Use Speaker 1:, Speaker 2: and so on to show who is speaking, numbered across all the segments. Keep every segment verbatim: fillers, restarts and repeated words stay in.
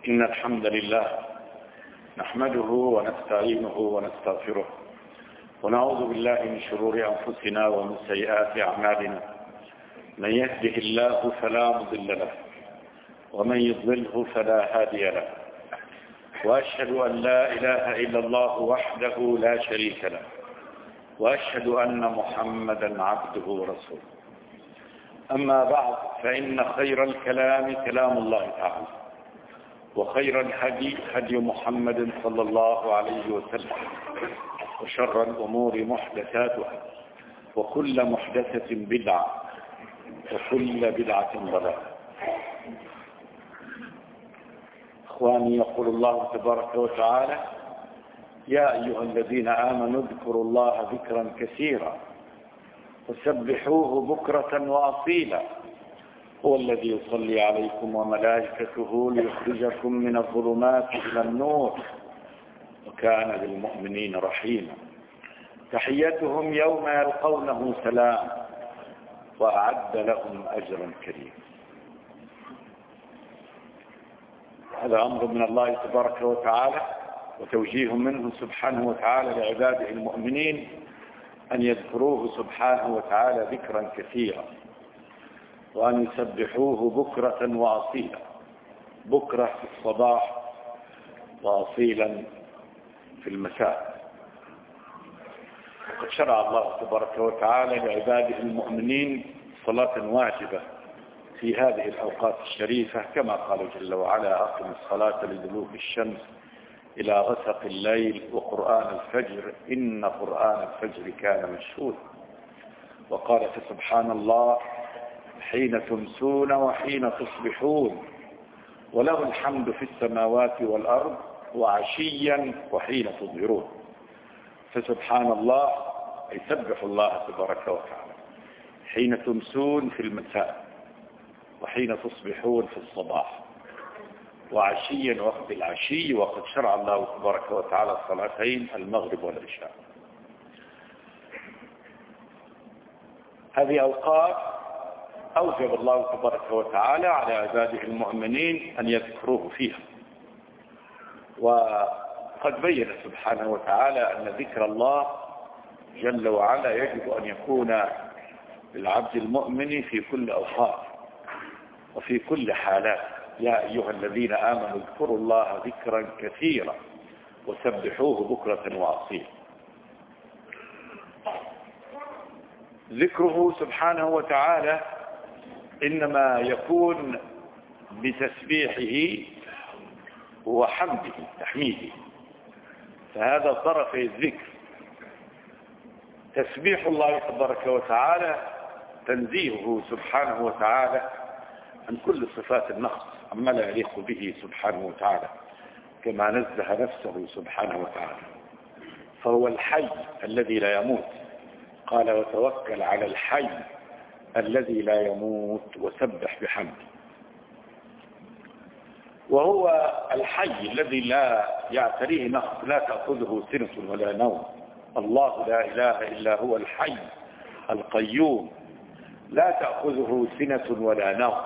Speaker 1: إن الحمد لله نحمده ونستعينه ونستغفره ونعوذ بالله من شرور أنفسنا ومن سيئات أعمالنا. من يهده الله فلا مضل له ومن يضلله فلا هادي له، وأشهد أن لا إله إلا الله وحده لا شريك له، وأشهد أن محمدا عبده ورسوله. أما بعد، فإن خير الكلام كلام الله تعالى، وخير الهدي هدي محمد صلى الله عليه وسلم، وشر الأمور محدثاتها، وكل محدثة بدعة، وكل بدعة ضلالة. إخواني، يقول الله تبارك وتعالى: يا أيها الذين آمنوا اذكروا الله ذكرا كثيرا وسبحوه بكرة وأصيلا هو الذي يصلي عليكم وملائكته ليخرجكم من الظلمات إلى النور وكان بالمؤمنين رحيما. تحيتهم يوم يلقونه سلام وأعد لهم أجرا كريما. هذا أمر من الله تبارك وتعالى وتوجيه منه سبحانه وتعالى لعباده المؤمنين أن يذكروه سبحانه وتعالى ذكرا كثيرا، وأن يسبحوه بكرة وأصيلا، بكرة في الصباح وأصيلا في المساء. وقد شرع الله تبارك وتعالى لعباده المؤمنين صلاة واجبة في هذه الأوقات الشريفة، كما قال جل وعلا: أقم الصلاة لدلوك الشمس إلى غسق الليل وقرآن الفجر إن قرآن الفجر كان مشهودا. وقال فسبحان الله حين تمسون وحين تصبحون وله الحمد في السماوات والأرض وعشيا وحين تظهرون. فسبحان الله أي سبح الله تبارك وتعالى حين تمسون في المساء، وحين تصبحون في الصباح، وعشيا وقت العشي. وقد شرع الله تبارك وتعالى الصلاتين المغرب والعشاء. هذه أوقات أوجب الله تبارك وتعالى على عباده المؤمنين أن يذكروه فيها. وقد بين سبحانه وتعالى أن ذكر الله جل وعلا يجب أن يكون للعبد المؤمن في كل أوقات وفي كل حالات. يا أيها الذين آمنوا اذكروا الله ذكرا كثيرا وسبحوه بكرة وأصيلا. ذكره سبحانه وتعالى إنما يكون بتسبيحه وحمده تحميده، فهذا طرف الذكر. تسبيح الله تبارك وتعالى تنزيهه سبحانه وتعالى عن كل صفات النقص عما لا يليق به سبحانه وتعالى، كما نزه نفسه سبحانه وتعالى. فهو الحي الذي لا يموت، قال: وتوكل على الحي الذي لا يموت وسبح بحمده. وهو الحي الذي لا يعتريه نقص، لا تأخذه سنة ولا نوم. الله لا إله إلا هو الحي القيوم لا تأخذه سنة ولا نوم.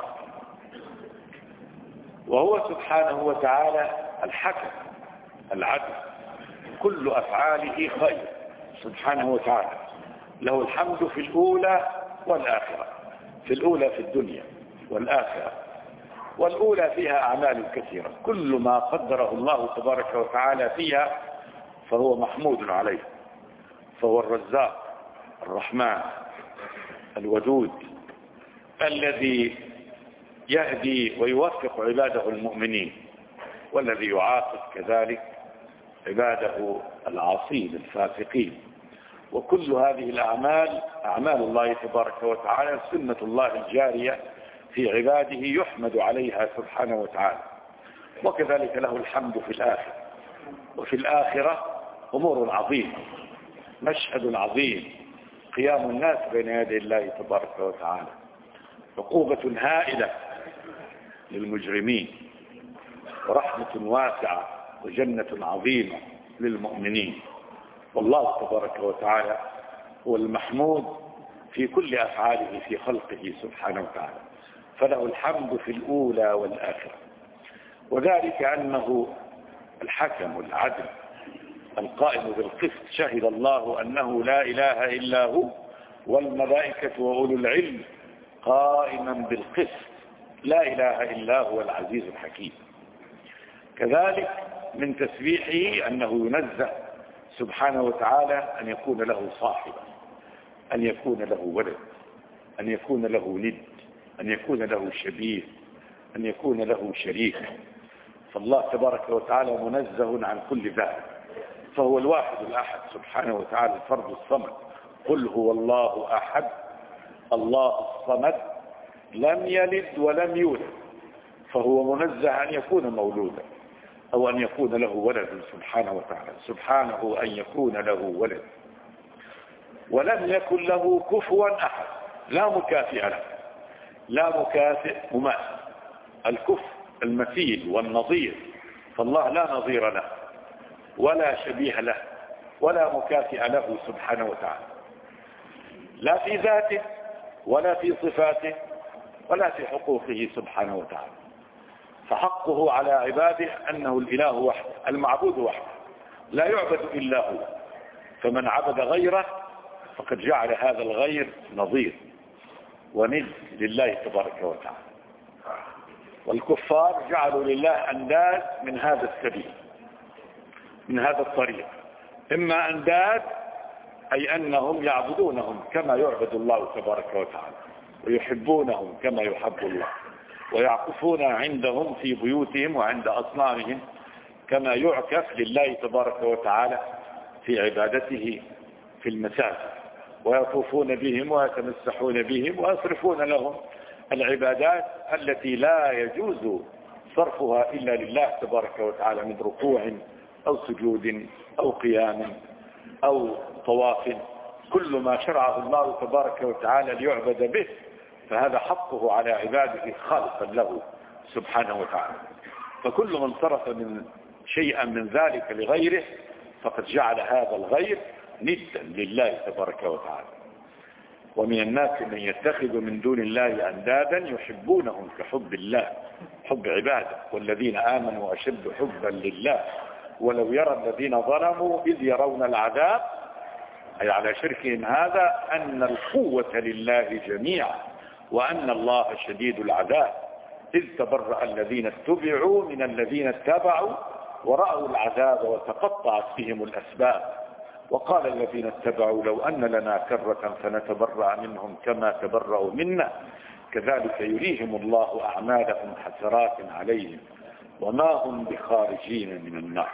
Speaker 1: وهو سبحانه وتعالى الحكم العدل، كل أفعاله خير سبحانه وتعالى. له الحمد في الأولى والآخرة، في الأولى في الدنيا والآخرة. والأولى فيها أعمال كثيرة، كل ما قدره الله تبارك وتعالى فيها فهو محمود عليه. فهو الرزاق الرحمن الودود الذي يهدي ويوفق عباده المؤمنين، والذي يعاقب كذلك عباده العاصين الفاسقين. وكل هذه الأعمال أعمال الله تبارك وتعالى، سنة الله الجارية في عباده يحمد عليها سبحانه وتعالى. وكذلك له الحمد في الآخرة. وفي الآخرة أمور عظيمة، مشهد عظيم، قيام الناس بين يدي الله تبارك وتعالى، عقوبة هائلة للمجرمين، ورحمة واسعة وجنة عظيمة للمؤمنين. والله تبارك وتعالى هو المحمود في كل أفعاله في خلقه سبحانه وتعالى، فله الحمد في الأولى والآخرة. وذلك أنه الحكم العدل القائم بالقسط، شهد الله أنه لا إله إلا هو والملائكة وأولو العلم قائما بالقسط، لا إله إلا هو العزيز الحكيم. كذلك من تسبيحه أنه ينزه سبحانه وتعالى أن يكون له صاحبا، أن يكون له ولد، أن يكون له ند، أن يكون له شبيه، أن يكون له شريك. فالله تبارك وتعالى منزه عن كل ذلك، فهو الواحد الأحد سبحانه وتعالى الفرد الصمد. قل هو الله أحد الله الصمد لم يلد ولم يولد، فهو منزه أن يكون مولودا أو أن يكون له ولد سبحانه وتعالى، سبحانه أن يكون له ولد. ولم يكن له كفوا أحد، لا مكافئ له، لا مكافئ مماثل. الكفء المثيل والنظير، فالله لا نظير له ولا شبيه له ولا مكافئ له سبحانه وتعالى، لا في ذاته ولا في صفاته ولا في حقوقه سبحانه وتعالى. فحقه على عباده أنه الإله وحده المعبود وحده، لا يعبد إلا هو. فمن عبد غيره فقد جعل هذا الغير نظير وند لله تبارك وتعالى. والكفار جعلوا لله أنداد من هذا السبيل، من هذا الطريق. إما أنداد أي أنهم يعبدونهم كما يعبد الله تبارك وتعالى، ويحبونهم كما يحب الله، ويعكفون عندهم في بيوتهم وعند أصنامهم كما يعكف لله تبارك وتعالى في عبادته في المساجد، ويطوفون بهم ويتمسحون بهم ويصرفون لهم العبادات التي لا يجوز صرفها إلا لله تبارك وتعالى من ركوع أو سجود أو قيام أو طواف. كل ما شرعه الله تبارك وتعالى ليعبد به فهذا حقه على عباده خالصا له سبحانه وتعالى. فكل من صرف من شيئا من ذلك لغيره فقد جعل هذا الغير ندا لله تبارك وتعالى. ومن الناس من يتخذ من دون الله أندادا يحبونهم كحب الله، حب عباده، والذين آمنوا أشد حبا لله ولو يرى الذين ظلموا إذ يرون العذاب، أي على شركهم هذا أن القوة لله جميعا وأن الله شديد العذاب، إذ تبرأ الذين اتبعوا من الذين اتبعوا ورأوا العذاب وتقطعت بهم الأسباب. وقال الذين اتبعوا لو أن لنا كرة فنتبرأ منهم كما تبرأوا منا كذلك يريهم الله أعمالهم حسرات عليهم وما هم بخارجين من النار.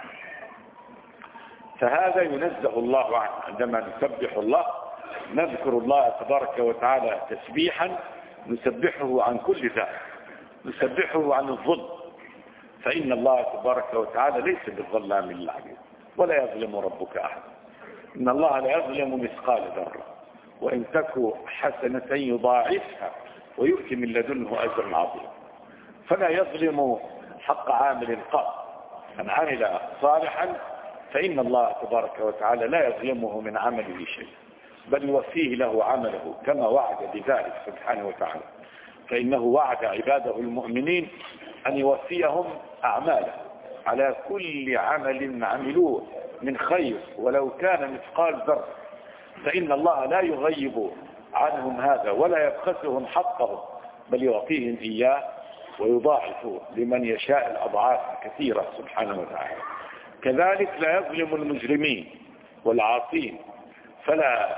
Speaker 1: فهذا ينزه الله عنه. عندما نسبح الله نذكر الله تبارك وتعالى تسبيحا نسبحه عن كل ذلك، نسبحه عن الظلم، فإن الله تبارك وتعالى ليس بالظلام للعبيد ولا يظلم ربك أحد. إن الله لا يظلم مثقال ذرة وإن تك حسنة يضاعفها ويؤتي من لدنه أجر عظيم. فلا يظلم حق عامل قط، من عمل صالحا فإن الله تبارك وتعالى لا يظلمه من عمله شيء، بل يوفيه له عمله كما وعد بذلك سبحانه وتعالى. فإنه وعد عباده المؤمنين أن يوفيهم أعماله على كل عمل عملوه من خير ولو كان مثقال ذرة، فإن الله لا يغيب عنهم هذا ولا يبخسهم حقهم، بل يعطيهم إياه ويضاعف لمن يشاء الأضعاف كثيرة سبحانه وتعالى. كذلك لا يظلم المجرمين والعاصين، فلا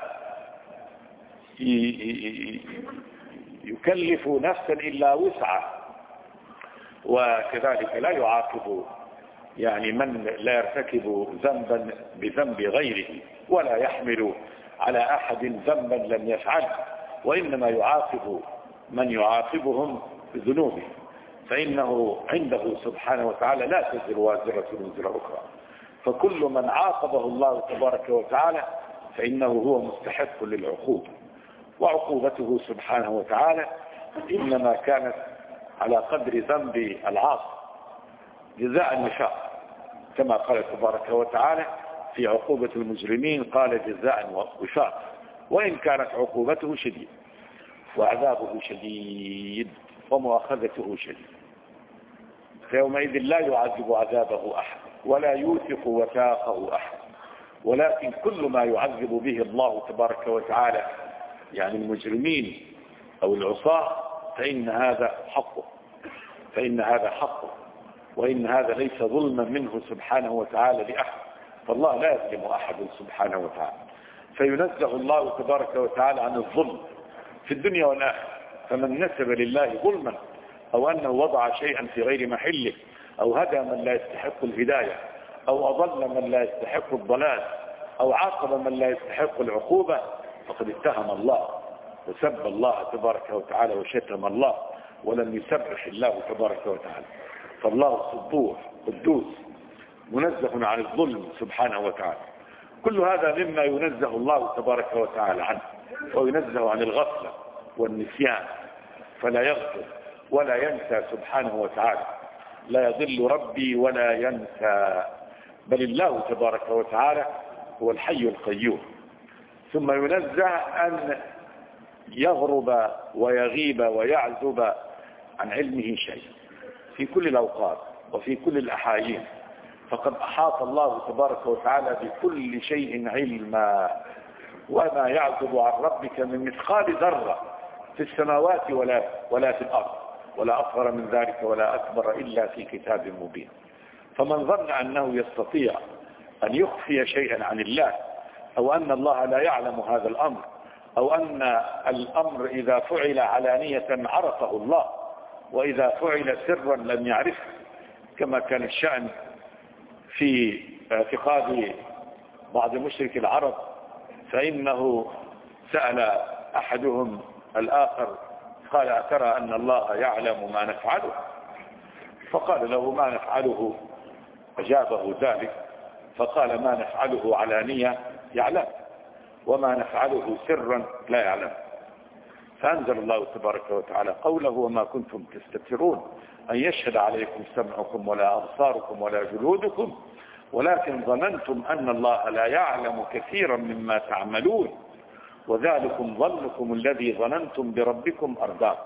Speaker 1: يكلف نفسا إلا وسعها، وكذلك لا يعاقب يعني من لا يرتكب ذنبا بذنب غيره ولا يحمل على أحد ذنبا لم يفعله، وإنما يعاقب من يعاقبهم بذنوبهم، فإنه عنده سبحانه وتعالى لا تزر وازرة وزر أخرى. فكل من عاقبه الله تبارك وتعالى فإنه هو مستحق للعقوبة، وعقوبته سبحانه وتعالى إنما كانت على قدر ذنب العاصي جزاء وفاقا، كما قال تبارك وتعالى في عقوبة المجرمين قال جزاء وفاقا، وإن كانت عقوبته شديدة وعذابه شديد ومؤاخذته شديد. فيومئذ لا يعذب عذابه أحد ولا يوثق وثاقه أحد، ولكن كل ما يعذب به الله تبارك وتعالى يعني المجرمين أو العصاة فإن هذا حقه، فإن هذا حقه، وإن هذا ليس ظلما منه سبحانه وتعالى لأحد، فالله لا يظلم أحد سبحانه وتعالى. فينزه الله تبارك وتعالى عن الظلم في الدنيا والآخرة. فمن نسب لله ظلما أو أنه وضع شيئا في غير محله أو هدى من لا يستحق الهداية أو أضل من لا يستحق الضلال أو عاقب من لا يستحق العقوبة فقد اتهم الله وسب الله تبارك وتعالى وشتم الله ولم يسبح الله تبارك وتعالى. فالله سبوح قدوس منزه عن الظلم سبحانه وتعالى. كل هذا مما ينزه الله تبارك وتعالى عنه، وينزه عن الغفلة والنسيان، فلا يغفل ولا ينسى سبحانه وتعالى. لا يضل ربي ولا ينسى، بل الله تبارك وتعالى هو الحي القيوم. ثم ينزه أن يغرب ويغيب ويعزب عن علمه شيء في كل الأوقات وفي كل الأحايين، فقد أحاط الله تبارك وتعالى بكل شيء علما، وما يعزب عن ربك من مثقال ذرة في السماوات ولا ولا في الأرض ولا أصغر من ذلك ولا أكبر إلا في كتاب مبين. فمن ظن أنه يستطيع أن يخفي شيئا عن الله أو أن الله لا يعلم هذا الأمر أو أن الأمر إذا فعل علانية عرفه الله وإذا فعل سرا لم يعرفه، كما كان الشأن في اعتقاد بعض مشرك العرب، فإنه سأل أحدهم الآخر قال أترى أن الله يعلم ما نفعله؟ فقال له ما نفعله، أجابه ذلك فقال ما نفعله علانية يعلم وما نفعله سرا لا يعلم. فأنزل الله تبارك وتعالى قوله وما كنتم تستترون أن يشهد عليكم سمعكم ولا أبصاركم ولا جلودكم ولكن ظننتم أن الله لا يعلم كثيرا مما تعملون وذلكم ظنكم الذي ظننتم بربكم أرداكم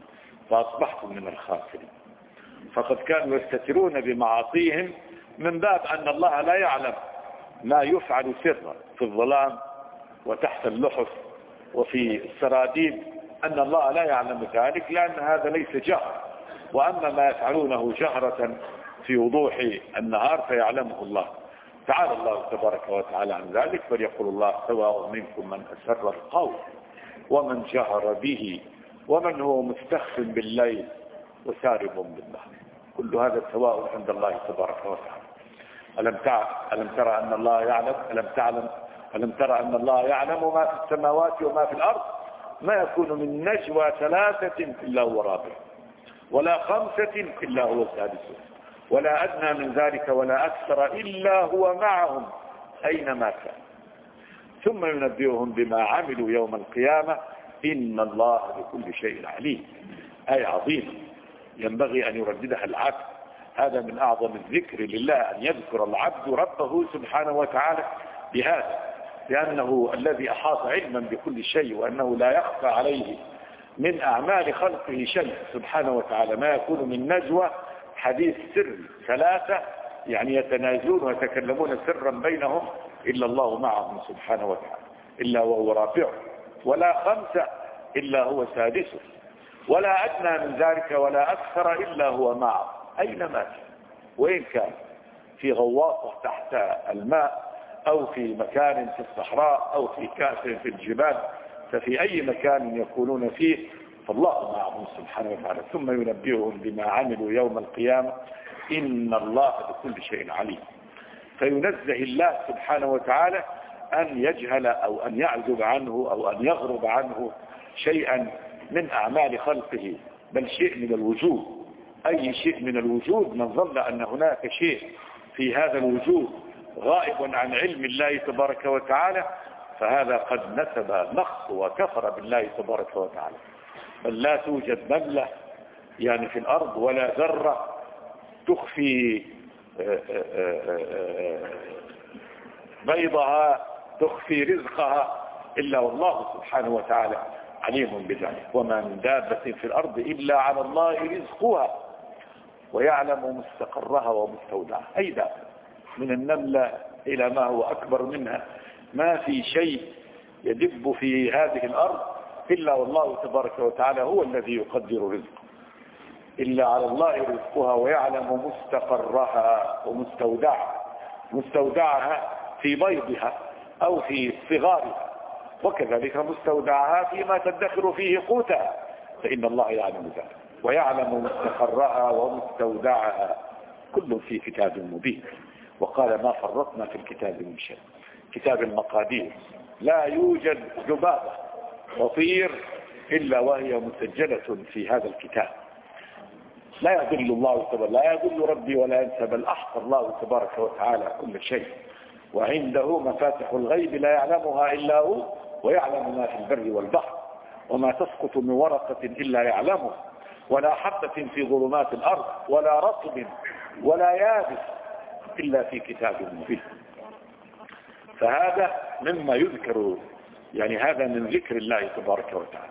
Speaker 1: فأصبحتم من الخاسرين. فقد كانوا يستترون بمعاصيهم من باب أن الله لا يعلم ما يفعل سرا في الظلام وتحت اللحف وفي السراديب، أن الله لا يعلم ذلك لأن هذا ليس جهر، وأما ما يفعلونه جهرة في وضوح النهار فيعلمه الله. تعالى الله تبارك وتعالى عن ذلك، فليقول الله سواء منكم من أسر القول ومن جهر به ومن هو مستخف بالليل وسارب بالنهار، كل هذا سواء عند الله تبارك وتعالى. ألم تع... ألم ترى أن الله يعلم ألم تعلم ألم ترى أن الله يعلم ما في السماوات وما في الأرض ما يكون من نجوى ثلاثة إلا هو رابع ولا خمسة إلا هو سادسهم ولا أدنى من ذلك ولا أكثر إلا هو معهم أينما كان ثم ينبئهم بما عملوا يوم القيامة إن الله بكل شيء عليم. آية عظيمة ينبغي أن يرددها العبد. هذا من أعظم الذكر لله، أن يذكر العبد ربه سبحانه وتعالى بهذا، لأنه الذي أحاط علما بكل شيء وأنه لا يخفى عليه من أعمال خلقه شيء سبحانه وتعالى. ما يكون من نجوى حديث سر ثلاثة يعني يتناجون ويتكلمون سرا بينهم إلا الله معهم سبحانه وتعالى إلا وهو رابعه ولا خمسة إلا هو سادسه ولا أدنى من ذلك ولا أكثر إلا هو معه أينما كان، وإن كان في غواصة تحت الماء أو في مكان في الصحراء أو في كهف في الجبال، ففي أي مكان يكونون فيه فالله معهم سبحانه وتعالى. ثم ينبئهم بما عملوا يوم القيامة إن الله بكل شيء عليم. فينزه الله سبحانه وتعالى أن يجهل أو أن يعزب عنه أو أن يغرب عنه شيئا من أعمال خلقه، بل شيء من الوجود. أي شيء من الوجود من ظن أن هناك شيء في هذا الوجود غائب عن علم الله تبارك وتعالى فهذا قد نسب نقص وكفر بالله تبارك وتعالى. بل لا توجد نملة يعني في الأرض ولا ذرة تخفي بيضها تخفي رزقها إلا والله سبحانه وتعالى عليم بذلك. وما من دابة في الأرض إلا على الله رزقها ويعلم مستقرها ومستودعها. أي دابة من النملة إلى ما هو أكبر منها، ما في شيء يدب في هذه الأرض إلا والله تبارك وتعالى هو الذي يقدر رزقه، إلا على الله رزقها ويعلم مستقرها ومستودعها، مستودعها في بيضها أو في صغارها، وكذلك مستودعها فيما تدخر فيه قوتها، فإن الله يعلم ذلك ويعلم مستقرها ومستودعها، كل في كتاب مبين. وقال ما فرطنا في الكتاب من شيء، كتاب المقادير لا يوجد ذبابة تطير إلا وهي مسجلة في هذا الكتاب. لا يضل الله تبارك، لا يضل ربي ولا ينسى، بل أحصى الله تبارك وتعالى كل شيء، وعنده مفاتح الغيب لا يعلمها إلا هو، ويعلم ما في البر والبحر، وما تسقط من ورقة إلا يعلمها، ولا حبة في ظلمات الأرض ولا رطب ولا يابس إلا في كتاب مبين. فهذا مما يذكر، يعني هذا من ذكر الله تبارك وتعالى.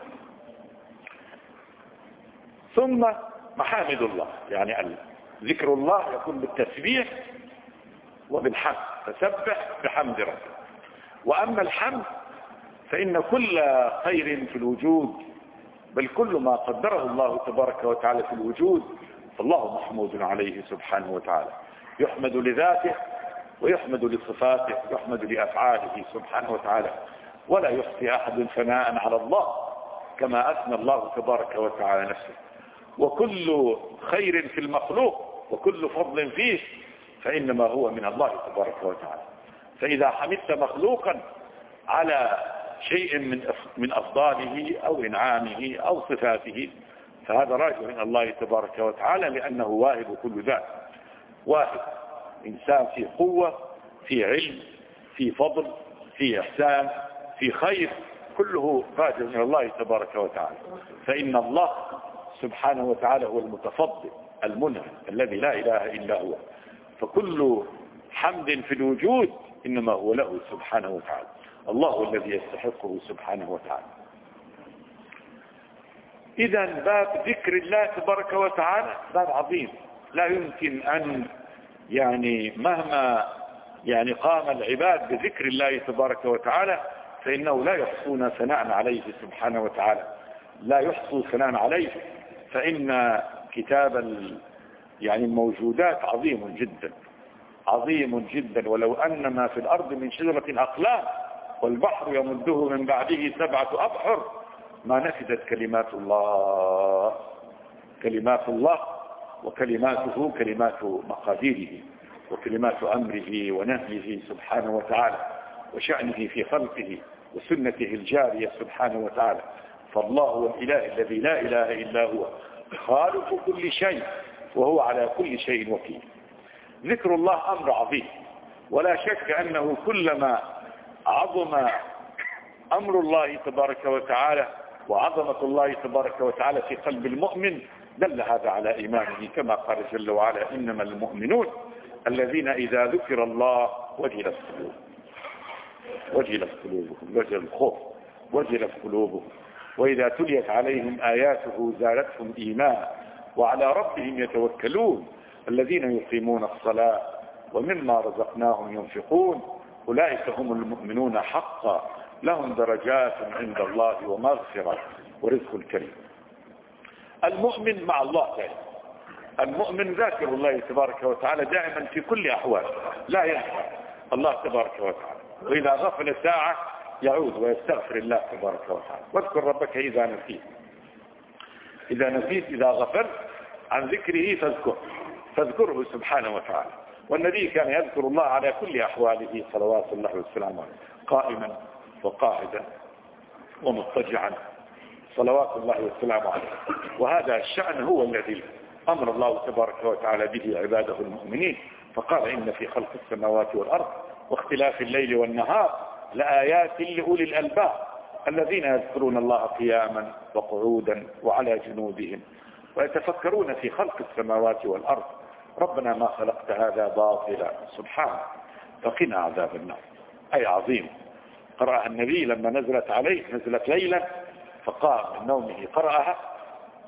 Speaker 1: ثم محامد الله، يعني ذكر الله يكون بالتسبيح وبالحمد، فسبح بحمد ربك. وأما الحمد فإن كل خير في الوجود، بل كل ما قدره الله تبارك وتعالى في الوجود فالله محمود عليه سبحانه وتعالى، يحمد لذاته ويحمد لصفاته، يحمد لأفعاله سبحانه وتعالى، ولا يحصي أحد ثناء على الله كما أثنى الله تبارك وتعالى نفسه. وكل خير في المخلوق وكل فضل فيه فإنما هو من الله تبارك وتعالى. فإذا حمدت مخلوقا على شيء من من أفضاله أو إنعامه أو صفاته فهذا راجع من الله تبارك وتعالى، لأنه واهب كل ذات، واهب إنسان في قوة، في علم، في فضل، في إحسان، في خير، كله راجع من الله تبارك وتعالى. فإن الله سبحانه وتعالى هو المتفضل المنعم الذي لا إله إلا هو، فكل حمد في الوجود إنما هو له سبحانه وتعالى، الله هو الذي يستحقه سبحانه وتعالى. إذا باب ذكر الله تبارك وتعالى باب عظيم، لا يمكن أن يعني مهما يعني قام العباد بذكر الله تبارك وتعالى فإنه لا يحصون ثناء عليه سبحانه وتعالى، لا يحصوا ثناء عليه، فإن كتاب يعني الموجودات عظيم جدا، عظيم جدا. ولو أن ما في الأرض من شجرة أقلام والبحر يمده من بعده سبعة أبحر ما نفدت كلمات الله، كلمات الله وكلماته كلمات مقاديره وكلمات أمره ونهيه سبحانه وتعالى وشأنه في خلقه وسنته الجارية سبحانه وتعالى. فالله هو الإله الذي لا إله إلا هو، خالق كل شيء وهو على كل شيء وكيل. ذكر الله أمر عظيم، ولا شك أنه كلما عظم أمر الله تبارك وتعالى وعظمة الله تبارك وتعالى في قلب المؤمن دل هذا على إيمانه، كما قال جل وعلا إنما المؤمنون الذين إذا ذكر الله وجلت قلوبهم، وجلت قلوبهم، وجل الخوف، وجلت قلوبهم، وإذا تليت عليهم آياته زادتهم إيمانا وعلى ربهم يتوكلون الذين يقيمون الصلاة ومما رزقناهم ينفقون أولئك هم المؤمنون حقا لهم درجات عند الله ومغفرة ورزق كريم. المؤمن مع الله دائما، المؤمن ذاكر الله تبارك وتعالى دائما في كل أحوال، لا ينسى الله تبارك وتعالى، وإذا غفل ساعة يعود ويستغفر الله تبارك وتعالى. واذكر ربك إذا نسيت، إذا نسيت إذا غفلت عن ذكره فاذكره فاذكره سبحانه وتعالى. والنبي كان يذكر الله على كل أحواله صلوات الله والسلام عليه، قائما وقاعدا ومضطجعا صلوات الله والسلام عليه. وهذا الشأن هو الذي أمر الله تبارك وتعالى به عباده المؤمنين، فقال إن في خلق السماوات والأرض واختلاف الليل والنهار لآيات لأولي الألباب الذين يذكرون الله قياما وقعودا وعلى جنوبهم ويتفكرون في خلق السماوات والأرض ربنا ما خلقت هذا باطلا سبحانه فقنا عذاب النار. أي عظيم. قرأها النبي لما نزلت عليه، نزلت ليلا فقام من نومه قرأها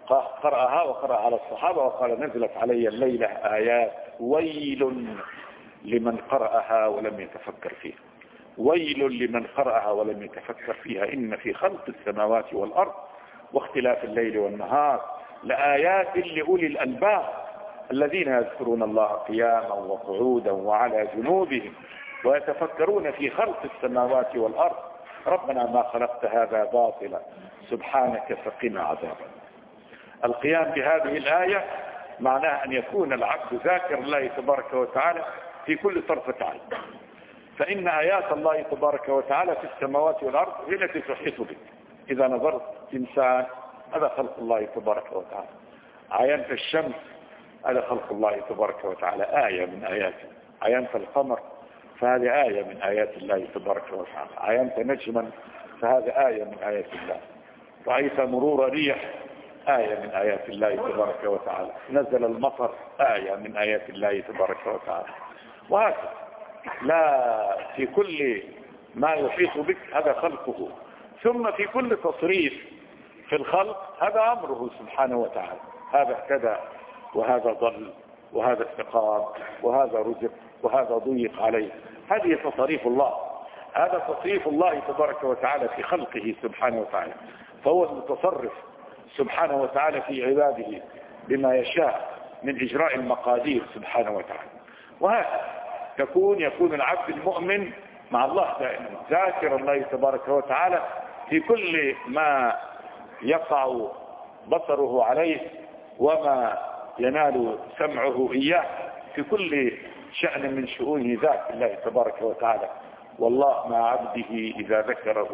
Speaker 1: قرأها وقرأ على الصحابة وقال نزلت علي الليلة آيات ويل لمن قرأها ولم يتفكر فيها، ويل لمن قرأها ولم يتفكر فيها، إن في خلق السماوات والأرض واختلاف الليل والنهار لآيات لأولي الألباب الذين يذكرون الله قياما وقعودا وعلى جنوبهم ويتفكرون في خلق السماوات والأرض ربنا ما خلقت هذا باطلا سبحانك فقنا عذابا. القيام بهذه الآية معناه أن يكون العبد ذاكر الله تبارك وتعالى في كل طرفة عين، فإن آيات الله تبارك وتعالى في السماوات والأرض هي التي تحيط بك. إذا نظرت إنسان هذا خلق الله تبارك وتعالى، عينت الشمس هذا خلق الله تبارك وتعالى آية من آياته، عينت القمر فهذه آية من آيات الله تبارك وتعالى، عينت نجما فهذا آية من آيات الله، رأيت مرور ريح آية من آيات الله تبارك وتعالى، نزل المطر آية من آيات الله تبارك وتعالى، وهكذا لا في كل ما يحيط بك هذا خلقه. ثم في كل تصريف في الخلق هذا أمره سبحانه وتعالى، هذا كذا وهذا ضل وهذا استقام وهذا رزق وهذا ضيق عليه، هذه تصريف الله، هذا تصريف الله تبارك وتعالى في خلقه سبحانه وتعالى، فهو المتصرف سبحانه وتعالى في عباده بما يشاء من إجراء المقادير سبحانه وتعالى. وهذا تكون يكون العبد المؤمن مع الله دائما ذاكر الله تبارك وتعالى في كل ما يقع بصره عليه وما ينال سمعه إياه، في كل شأن من شؤون ذات الله تبارك وتعالى. والله مع عبده إذا ذكره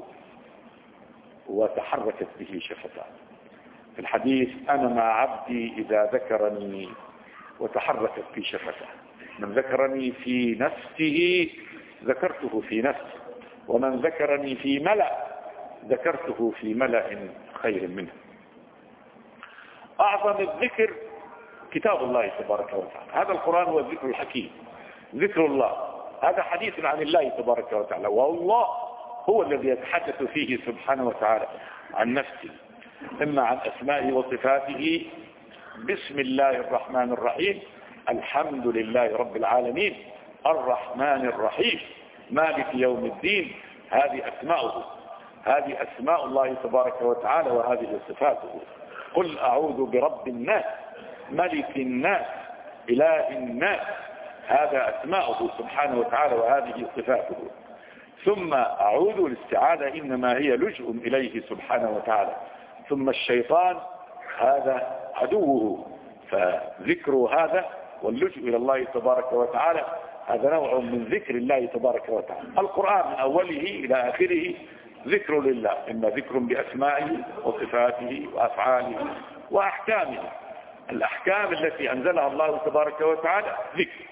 Speaker 1: وتحركت به شفتاه. في الحديث أنا مع عبدي إذا ذكرني وتحركت به شفتاه. من ذكرني في نفسه ذكرته في نفسه، ومن ذكرني في ملأ ذكرته في ملأ خير منه. أعظم الذكر كتاب الله تبارك وتعالى، هذا القرآن هو الذكر الحكيم، ذكر الله، هذا حديث عن الله تبارك وتعالى، والله هو الذي يتحدث فيه سبحانه وتعالى عن نفسه، إما عن أسمائه وصفاته، بسم الله الرحمن الرحيم، الحمد لله رب العالمين، الرحمن الرحيم، مالك يوم الدين، هذه أسماؤه، هذه أسماء الله تبارك وتعالى وهذه صفاته. قل أعوذ برب الناس ملك الناس إله الناس، هذا أسماؤه سبحانه وتعالى وهذه صفاته. ثم أعوذ الاستعاذة إنما هي لجؤ إليه سبحانه وتعالى. ثم الشيطان هذا عدوه، فذكر هذا واللجؤ إلى الله تبارك وتعالى هذا نوع من ذكر الله تبارك وتعالى. القرآن من أوله إلى آخره ذكر لله، إما ذكر بأسمائه وصفاته وأفعاله وأحكامه. الأحكام التي أنزلها الله تبارك وتعالى ذكر.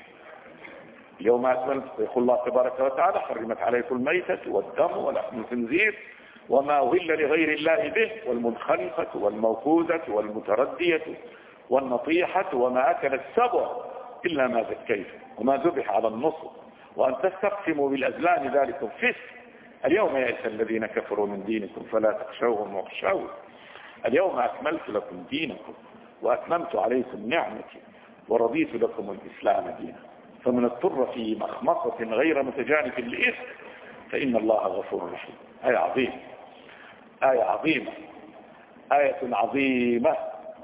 Speaker 1: يوم أكملت يقول الله تبارك وتعالى حرمت عليكم الميتة والدم ولحم الخنزير وما أهل لغير الله به والمنخنقة والموقوذة والمتردية والنطيحة وما أكل السبع إلا ما ذكيتم وما ذبح على النصب وأن تستقسموا بالأزلام ذلكم فسق. اليوم يئس الذين كفروا من دينكم فلا تخشوهم واخشون. اليوم أكملت لكم دينكم وأتممت عليكم نعمتي ورضيت لكم الإسلام دينا. فمن اضطر في مخمصة غير متجانف لإثم فإن الله غفور رحيم. آية عظيمة، آية عظيمة، آية عظيمة.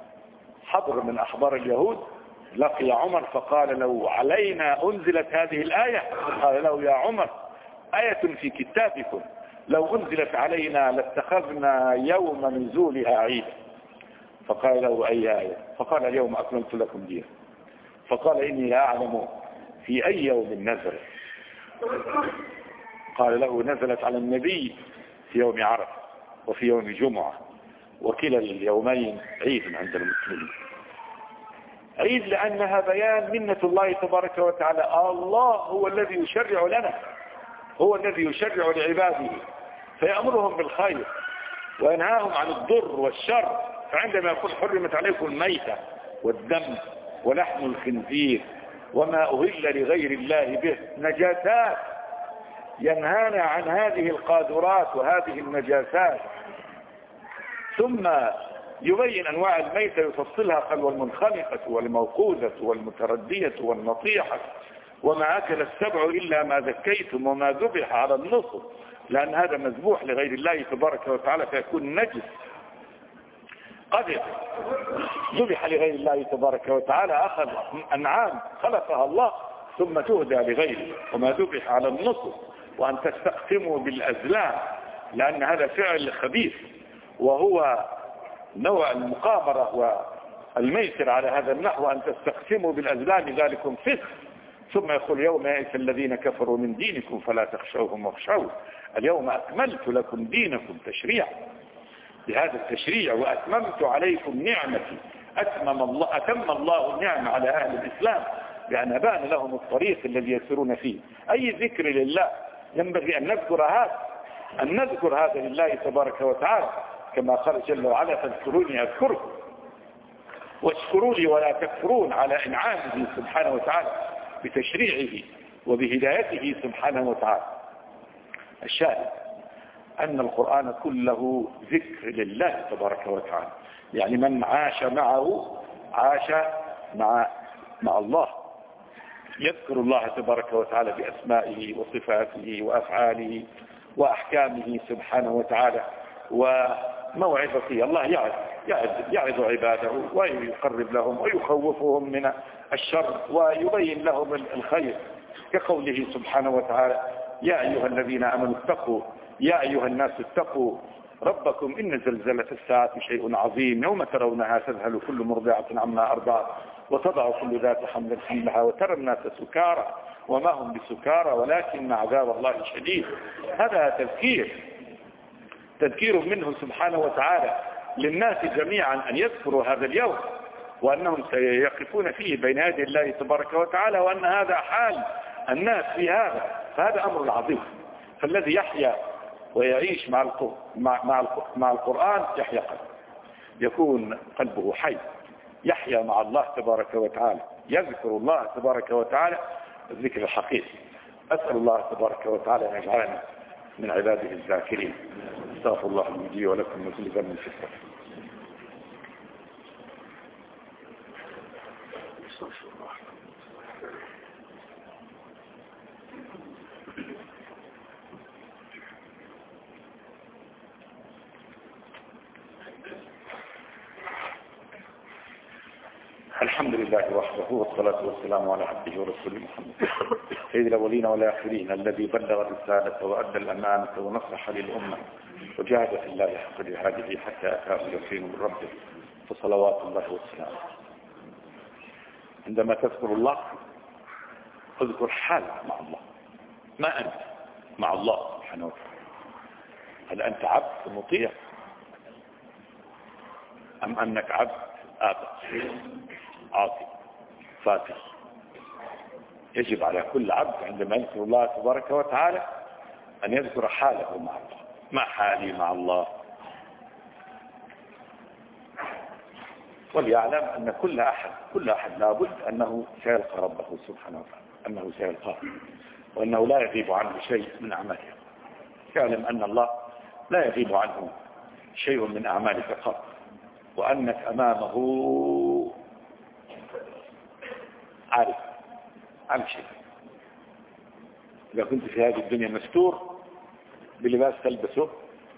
Speaker 1: حبر من أحبار اليهود لقي عمر فقال لو علينا أنزلت هذه الآية، قال له يا عمر آية في كتابكم لو أنزلت علينا لاتخذنا يوم نزولها عيدا. فقال له أي آية؟ فقال اليوم أكملت لكم دينكم. فقال إني لا أعلم في أي يوم نزلت. قال له نزلت على النبي في يوم عرفة وفي يوم جمعة، وكلا اليومين عيد عند المسلمين. عيد لأنها بيان منة الله تبارك وتعالى. الله هو الذي يشرع لنا، هو الذي يشرع لعباده فيأمرهم بالخير وينهاهم عن الضر والشر. فعندما يقول حرمت عليكم الميتة والدم ولحم الخنزير وما أهل لغير الله به، نجاسات، ينهانا عن هذه القاذورات وهذه النجاسات. ثم يبين أنواع الميتة يفصلها، قال والمنخنقة والموقوذة والمتردية والنطيحة وما أكل السبع إلا ما ذكيتم وما ذبح على النصب، لأن هذا مذبوح لغير الله تبارك وتعالى فيكون نجس. قد ذبح لغير الله تبارك وتعالى، أخذ أنعام خلقها الله ثم تهدى لغيره، وما ذبح على النصب، وأن تستقسموا بالأزلام لأن هذا فعل خبيث وهو نوع المقامرة والميسر على هذا النحو، أن تستقسموا بالأزلام ذلكم فسق. ثم يقول يوم يئس الذين كفروا من دينكم فلا تخشوهم واخشوا اليوم أكملت لكم دينكم، تشريع بهذا التشريع، وأتممت عليكم نعمتي. أتمم الله, أتم الله النعمة على أهل الإسلام بأن أبان لهم الطريق الذي يسيرون فيه. أي ذكر لله ينبغي أن نذكر هذا أن نذكر هذا لله تبارك وتعالى، كما قال جل وعلا فاذكروني أذكركم واشكروا لي ولا تكفرون، على إنعامه سبحانه وتعالى بتشريعه وبهدايته سبحانه وتعالى. الشاهد أن القرآن كله ذكر لله تبارك وتعالى، يعني من عاش معه عاش مع مع الله، يذكر الله تبارك وتعالى بأسمائه وصفاته وأفعاله وأحكامه سبحانه وتعالى وموعظته. الله يعظ يعظ عباده ويقرب لهم ويخوفهم من الشر ويبين لهم الخير، كقوله سبحانه وتعالى يا أيها الذين آمنوا اتقوا يا أيها الناس اتقوا ربكم إن زلزلة الساعة شيء عظيم يوم ترونها تذهل كل مرضعة عما أرضعت وتضع كل ذات حمل حملها وترى الناس سكارى وما هم بسكارى ولكن عذاب الله شديد. هذا تذكير تذكير منه سبحانه وتعالى للناس جميعا أن يذكروا هذا اليوم وأنهم سيقفون فيه بين يدي الله تبارك وتعالى، وأن هذا حال الناس في هذا، فهذا أمر عظيم. فالذي يحيا ويعيش مع مع مع القرآن يحيا قلبه، يكون قلبه حي، يحيا مع الله تبارك وتعالى، يذكر الله تبارك وتعالى الذكر الحقيقي. أسأل الله تبارك وتعالى أن يجعلنا من عباده الذاكرين. استغفر الله لي ولكم من كل ذنب في السر. الحمد لله وحده والصلاة والسلام على عبده ورسوله محمد سيد الأولين والآخرين الذي بلغ الرسالة وأدى الأمانة ونصح للأمة وجاهد في الله حق جهاده حتى أتاه اليقين من ربه، فصلوات الله وسلامه. عندما تذكر الله اذكر حالك مع الله، ما أنت مع الله سبحانه وتعالى. هل أنت عبد مطيع أم أنك عبد آبق عاصي فاتح؟ يجب على كل عبد عندما يذكر الله تبارك وتعالى أن يذكر حاله مع الله. ما حالي مع الله؟ وليعلم أن كل أحد كل أحد لابد أنه سيلقى ربه سبحانه وتعالى، أنه سيلقاه، وأنه لا يغيب عنه شيء من أعماله. يعلم أن الله لا يغيب عنه شيء من أعمالك قط، وأنك أمامه عارف عن شيء. إذا كنت في هذه الدنيا مستور بلباس تلبسه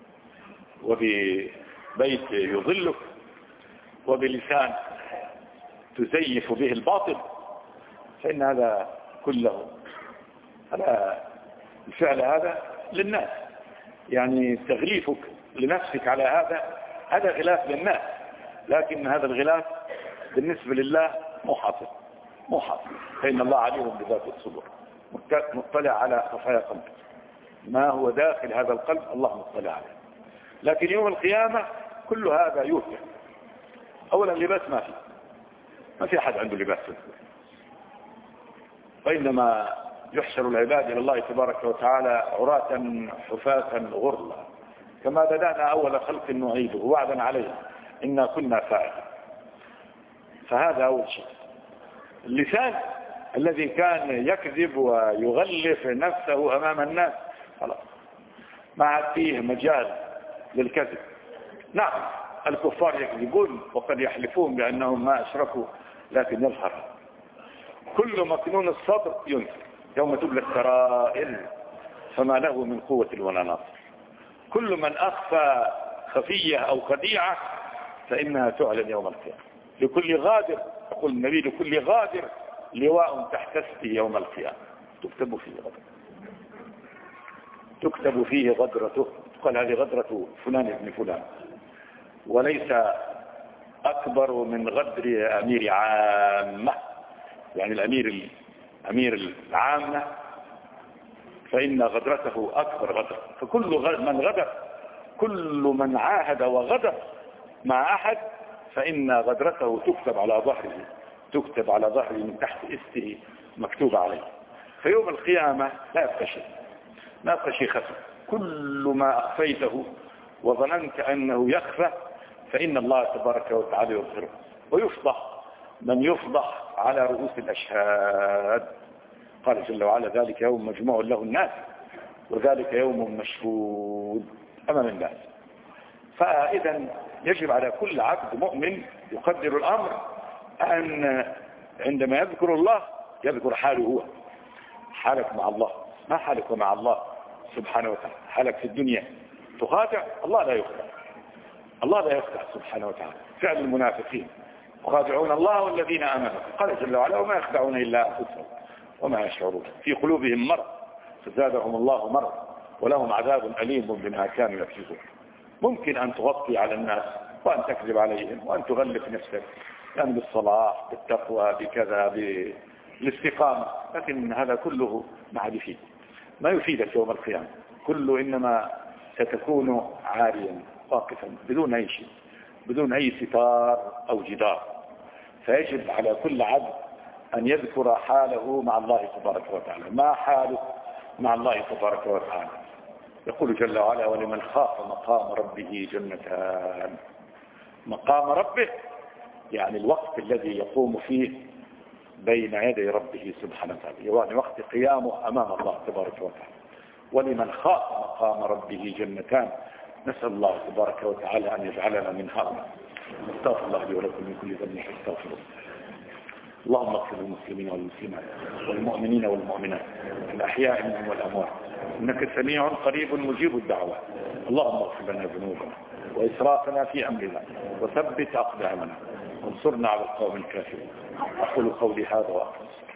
Speaker 1: وببيت يظلك وبلسان تزيف به الباطل، فإن هذا كله هذا الفعل هذا للناس، يعني تغليفك لنفسك على هذا هذا غلاف للناس، لكن هذا الغلاف بالنسبة لله مو حاصل مو حاصل فإن الله عليم بذات الصدور، مطلع على خفايا قلبك، ما هو داخل هذا القلب الله مطلع عليه. لكن يوم القيامة كل هذا يوفى. أولا لباس ما في ما في أحد عنده لباس، وإنما يحشر العباد إلى الله تبارك وتعالى عراة حفاة غرلا كما بدأنا أول خلق نعيده وعدا عليه إنا كنا فاعلين. فهذا أول شيء. اللسان الذي كان يكذب ويغلف نفسه أمام الناس خلاص ما عاد فيه مجال للكذب. نعم الكفار يكذبون وقد يحلفون بأنهم ما أشركوا، لكن يظهر كل مكنون الصدر ينكر. يوم تبلى السرائر فما له من قوة ولا ناصر. كل من أخفى خفية أو خديعة فإنها تعلن يوم القيامة. لكل غادر، يقول النبي، لكل غادر لواء تحت استه يوم القيامة تكتب فيه غدرته، تكتب فيه غدرته. قال هذه غدرة فلان ابن فلان. وليس أكبر من غدر أمير عامة، يعني الأمير أمير العامة فإن غدرته أكبر غدر. فكل من غدر، كل من عاهد وغدر مع أحد فإن غدرته تكتب على ظهره، تكتب على ظهره من تحت استه مكتوب عليه. فيوم القيامة لا يبقى شيء، لا يبقى شيء خفي. كل ما أخفيته وظننت أنه يخفى فإن الله تبارك وتعالى يظهره، ويفضح من يفضح على رؤوس الأشهاد. قال جل وعلا ذلك يوم مجموع له الناس وذلك يوم مشهود أمام الناس. فإذا يجب على كل عبد مؤمن يقدر الأمر أن عندما يذكر الله يذكر حاله هو، حالك مع الله، ما حالك مع الله سبحانه وتعالى. حالك في الدنيا تخادع الله، لا يخدع الله، لا يخدع سبحانه وتعالى. فعل المنافقين يخادعون الله والذين آمنوا. قال جل وعلا وما يخدعون إلا أنفسهم وما يشعرون، في قلوبهم مرض فزادهم الله مرض ولهم عذاب أليم بما كانوا يكذبون. ممكن أن تغطي على الناس وأن تكذب عليهم وأن تغلف نفسك، يعني بالصلاح بالتقوى بكذا بالاستقامة، لكن هذا كله ما عاد يفيد، ما يفيدك يوم القيامة. كله إنما ستكون عاريا واقفا بدون أي شيء، بدون أي ستار أو جدار. فيجب على كل عبد أن يذكر حاله مع الله تبارك وتعالى. ما حالك مع الله تبارك وتعالى؟ يقول جل وعلا ولمن خاف مقام ربه جنتان. مقام ربه يعني الوقت الذي يقوم فيه بين يدي ربه سبحانه وتعالى، يعني وقت قيامه أمام الله تبارك وتعالى. ولمن خاف مقام ربه جنتان. نسأل الله تبارك وتعالى أن يجعلنا من هؤلاء. استغفر الله لي ولكم من كل ذنب فاستغفروه. اللهم اغفر للمسلمين والمسلمات والمؤمنين والمؤمنات الأحياء منهم والأموات إنك سميع قريب مجيب الدعوات. اللهم اغفر لنا ذنوبنا وإسرافنا في أمرنا وثبت أقدامنا وانصرنا على القوم الكافرين. أقول قولي هذا وأقول